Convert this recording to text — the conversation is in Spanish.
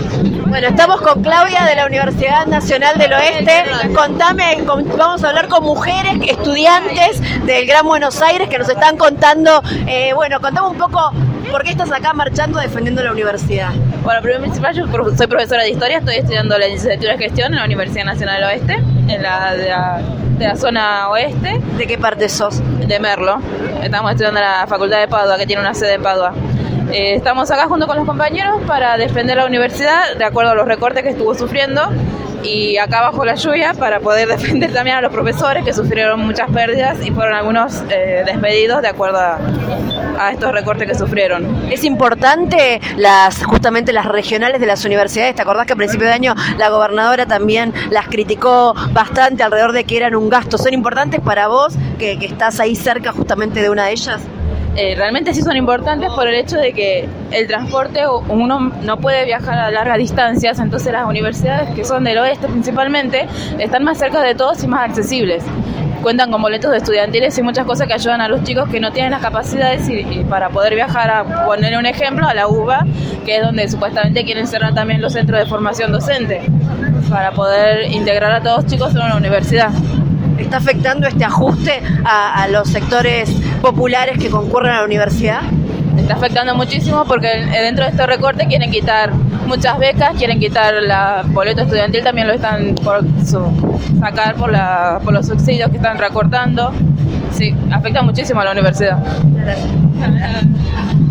Bueno, estamos con Claudia de la Universidad Nacional del Oeste. Contame, vamos a hablar con mujeres, estudiantes del Gran Buenos Aires que nos están contando, contame un poco por qué estás acá marchando defendiendo la universidad. Bueno, primero principal, yo soy profesora de Historia, estoy estudiando la licenciatura de Gestión en la Universidad Nacional del Oeste, en de la zona oeste. ¿De qué parte sos? De Merlo. Estamos estudiando en la Facultad de Padua, que tiene una sede en Padua. Estamos acá junto con los compañeros para defender la universidad de acuerdo a los recortes que estuvo sufriendo, y acá bajo la lluvia para poder defender también a los profesores que sufrieron muchas pérdidas y fueron algunos despedidos de acuerdo a estos recortes que sufrieron. Es importante justamente las regionales de las universidades. ¿Te acordás que a principio de año la gobernadora también las criticó bastante alrededor de que eran un gasto? ¿Son importantes para vos que estás ahí cerca justamente de una de ellas? Realmente sí son importantes por el hecho de que el transporte, uno no puede viajar a largas distancias, entonces las universidades que son del oeste principalmente están más cerca de todos y más accesibles. Cuentan con boletos estudiantiles y muchas cosas que ayudan a los chicos que no tienen las capacidades y para poder viajar, a ponerle un ejemplo, a la UBA, que es donde supuestamente quieren cerrar también los centros de formación docente, para poder integrar a todos los chicos en una universidad. ¿Está afectando este ajuste a los sectores populares que concurren a la universidad? Está afectando muchísimo porque dentro de este recorte quieren quitar muchas becas, quieren quitar la boleto estudiantil, también lo están por sacar por los subsidios que están recortando. Sí, afecta muchísimo a la universidad. Gracias.